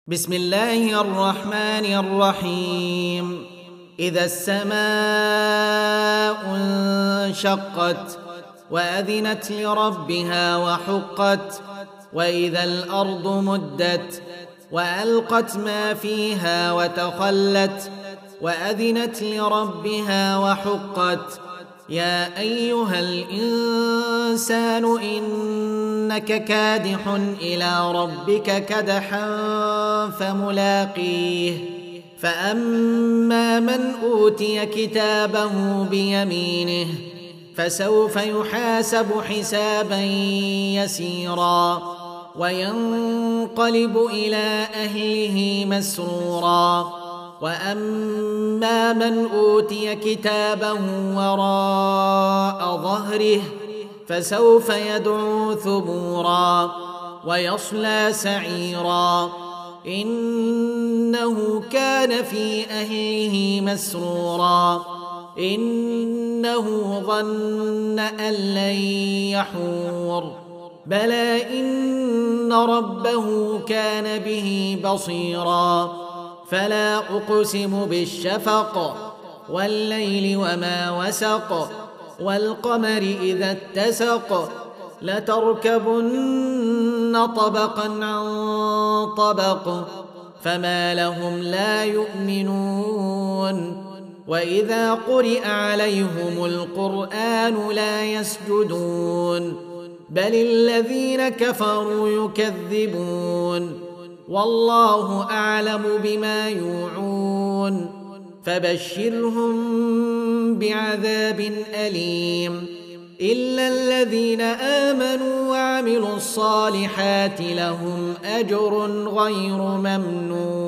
بسم الله الرحمن الرحيم. إذا السماء انشقت وأذنت لربها وحقت وإذا الأرض مدت وألقت ما فيها وتخلت وأذنت لربها وحقت يا أيها الإنسان إنك كادح إلى ربك كدحا فملاقيه فأما من أوتي كتابه بيمينه فسوف يحاسب حسابا يسيرا وينقلب إلى أهله مسرورا وأما من أوتي كتابه وراء ظهره فسوف يدعو ثبورا ويصلى سعيرا إنه كان في أهله مسرورا إنه ظن أن لن يحور بلى إن ربه كان به بصيرا فلا أقسم بالشفق والليل وما وسق والقمر إذا اتسق لتركبن طبقا عن طبق فما لهم لا يؤمنون وإذا قرئ عليهم القرآن لا يسجدون بل الذين كفروا يكذبون والله أعلم بما يوعون فبشرهم بعذاب أليم إلا الذين آمنوا وعملوا الصالحات لهم أجر غير ممنون.